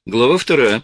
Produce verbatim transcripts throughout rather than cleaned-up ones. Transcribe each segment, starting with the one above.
Глава вторая.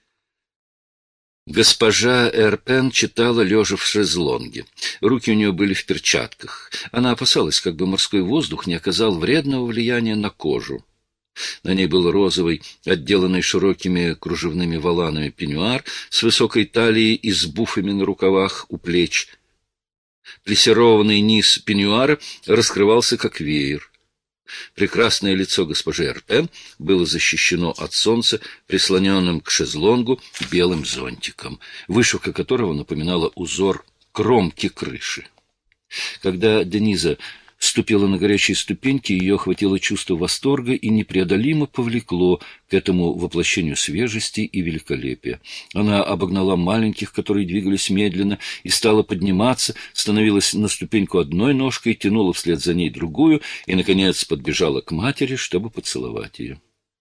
Госпожа Эрпен читала, лежа в шезлонге. Руки у нее были в перчатках. Она опасалась, как бы морской воздух не оказал вредного влияния на кожу. На ней был розовый, отделанный широкими кружевными воланами пеньюар с высокой талией и с буфами на рукавах у плеч. Плессированный низ пеньюара раскрывался, как веер. Прекрасное лицо госпожи Эрпен было защищено от солнца прислоненным к шезлонгу белым зонтиком, вышивка которого напоминала узор кромки крыши. Когда Дениза ступила на горячие ступеньки, ее охватило чувство восторга и непреодолимо повлекло к этому воплощению свежести и великолепия. Она обогнала маленьких, которые двигались медленно, и стала подниматься, становилась на ступеньку одной ножкой, тянула вслед за ней другую и, наконец, подбежала к матери, чтобы поцеловать ее.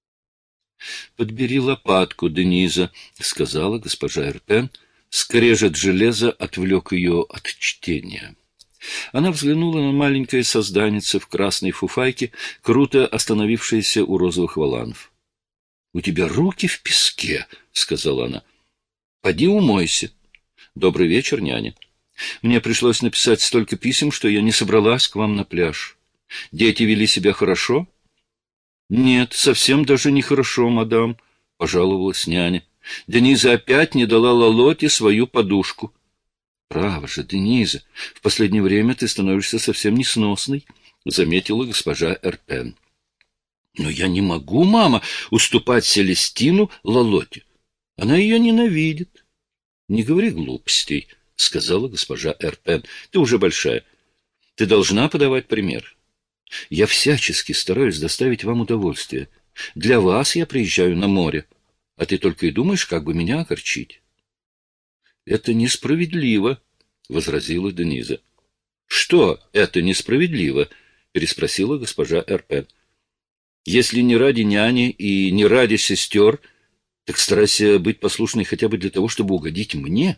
«Подбери лопатку, Дениза», — сказала госпожа Эрпен. Скрежет железа отвлек ее от чтения. Она взглянула на маленькое созданице в красной фуфайке, круто остановившееся у розовых воланов. — У тебя руки в песке, — сказала она. — Поди умойся. Добрый вечер, няня. Мне пришлось написать столько писем, что я не собралась к вам на пляж. Дети вели себя хорошо? — Нет, совсем даже нехорошо, мадам, — пожаловалась няня. Дениза опять не дала Лолоте свою подушку. «Право же, Дениза, в последнее время ты становишься совсем несносной», — заметила госпожа Эрпен. «Но я не могу, мама, уступать Селестину Лолоте. Она ее ненавидит». «Не говори глупостей», — сказала госпожа Эрпен. «Ты уже большая. Ты должна подавать пример. Я всячески стараюсь доставить вам удовольствие. Для вас я приезжаю на море, а ты только и думаешь, как бы меня огорчить». «Это несправедливо», — возразила Дениза. «Что это несправедливо?» — переспросила госпожа Эрпен. «Если не ради няни и не ради сестер, так старайся быть послушной хотя бы для того, чтобы угодить мне».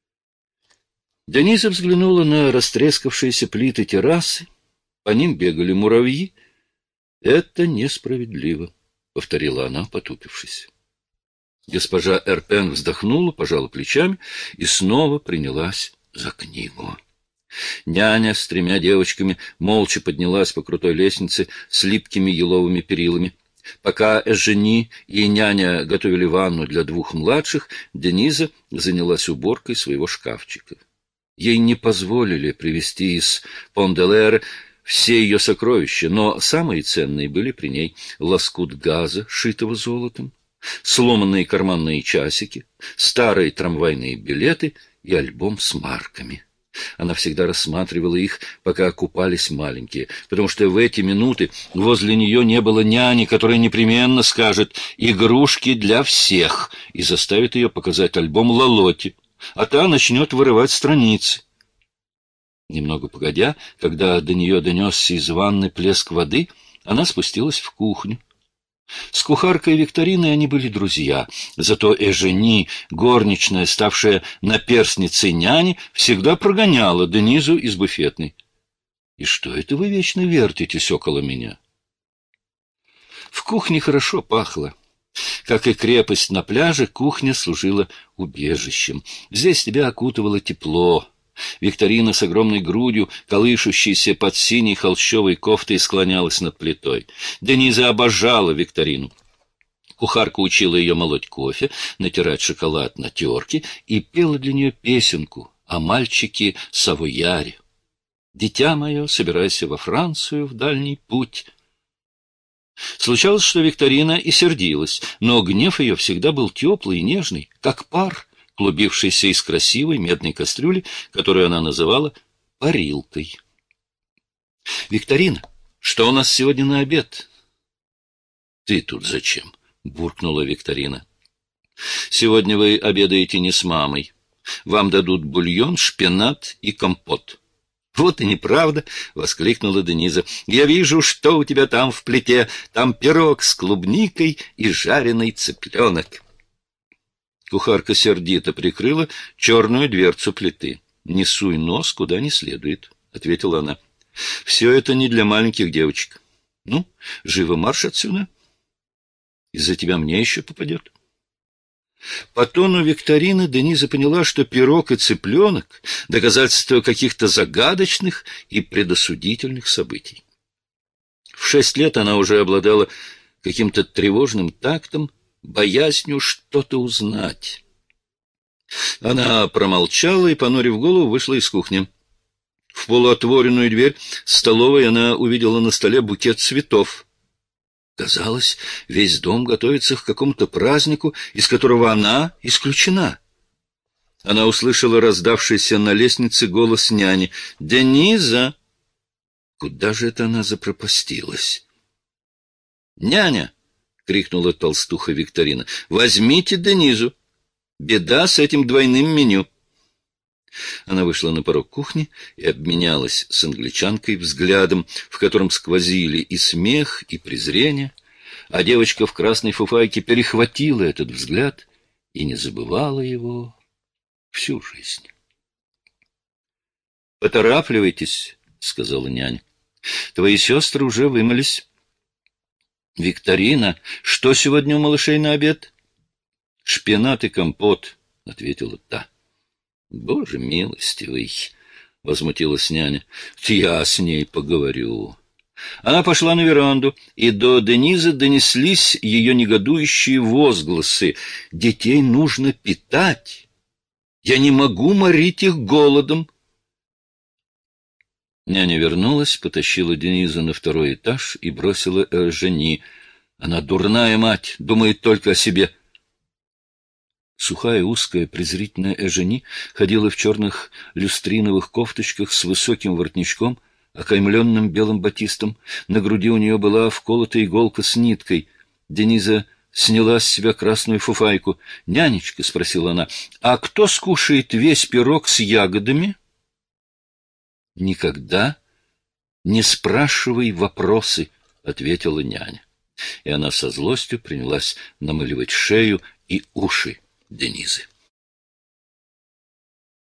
Дениза взглянула на растрескавшиеся плиты террасы. По ним бегали муравьи. «Это несправедливо», — повторила она, потупившись. Госпожа Эрпен вздохнула, пожала плечами и снова принялась за книгу. Няня с тремя девочками молча поднялась по крутой лестнице с липкими еловыми перилами. Пока Эжени и няня готовили ванну для двух младших, Дениза занялась уборкой своего шкафчика. Ей не позволили привезти из Пон-де-Лэр все ее сокровища, но самые ценные были при ней: лоскут газа, шитого золотом, сломанные карманные часики, старые трамвайные билеты и альбом с марками. Она всегда рассматривала их, пока купались маленькие, потому что в эти минуты возле нее не было няни, которая непременно скажет «игрушки для всех» и заставит ее показать альбом Лолоте, а та начнет вырывать страницы. Немного погодя, когда до нее донесся из ванны плеск воды, она спустилась в кухню. С кухаркой Викториной они были друзья, зато Эжени, горничная, ставшая наперсницей няни, всегда прогоняла Денизу из буфетной. «И что это вы вечно вертитесь около меня?» В кухне хорошо пахло. Как и крепость на пляже, кухня служила убежищем. Здесь тебя окутывало тепло. Викторина с огромной грудью, колышущейся под синей холщовой кофтой, склонялась над плитой. Дениза обожала Викторину. Кухарка учила ее молоть кофе, натирать шоколад на терке и пела для нее песенку о мальчике Савойяре. «Дитя мое, собирайся во Францию в дальний путь». Случалось, что Викторина и сердилась, но гнев ее всегда был теплый и нежный, как пар, клубившийся из красивой медной кастрюли, которую она называла парилкой. «Викторина, что у нас сегодня на обед?» «Ты тут зачем?» — буркнула Викторина. «Сегодня вы обедаете не с мамой. Вам дадут бульон, шпинат и компот». «Вот и неправда!» — воскликнула Дениза. «Я вижу, что у тебя там в плите. Там пирог с клубникой и жареный цыпленок». Кухарка сердито прикрыла черную дверцу плиты. «Не суй нос куда не следует», — ответила она. «Все это не для маленьких девочек. Ну, живо марш отсюда. Из-за тебя мне еще попадет». По тону викторины Дениза поняла, что пирог и цыпленок — доказательство каких-то загадочных и предосудительных событий. В шесть лет она уже обладала каким-то тревожным тактом, боязнью что-то узнать. Она промолчала и, понурив голову, вышла из кухни. В полуотворенную дверь столовой она увидела на столе букет цветов. Казалось, весь дом готовится к какому-то празднику, из которого она исключена. Она услышала раздавшийся на лестнице голос няни. «Дениза!» Куда же это она запропастилась? «Няня!» — крикнула толстуха Викторина. «Возьмите Денизу! Беда с этим двойным меню!» Она вышла на порог кухни и обменялась с англичанкой взглядом, в котором сквозили и смех, и презрение, а девочка в красной фуфайке перехватила этот взгляд и не забывала его всю жизнь. «Поторапливайтесь», — сказала няня. «Твои сестры уже вымылись». «Викторина, что сегодня у малышей на обед?» «Шпинат и компот», — ответила та. «Боже милостивый!» — возмутилась няня. «Я с ней поговорю». Она пошла на веранду, и до Денизы донеслись ее негодующие возгласы. «Детей нужно питать! Я не могу морить их голодом!» Няня вернулась, потащила Денизу на второй этаж и бросила Эжени. «Она дурная мать, думает только о себе». Сухая, узкая, презрительная Эжени ходила в черных люстриновых кофточках с высоким воротничком, окаймленным белым батистом. На груди у нее была вколота иголка с ниткой. Дениза сняла с себя красную фуфайку. «Нянечка», — спросила она, — «а кто скушает весь пирог с ягодами?» «Никогда не спрашивай вопросы», — ответила няня. И она со злостью принялась намыливать шею и уши Денизы.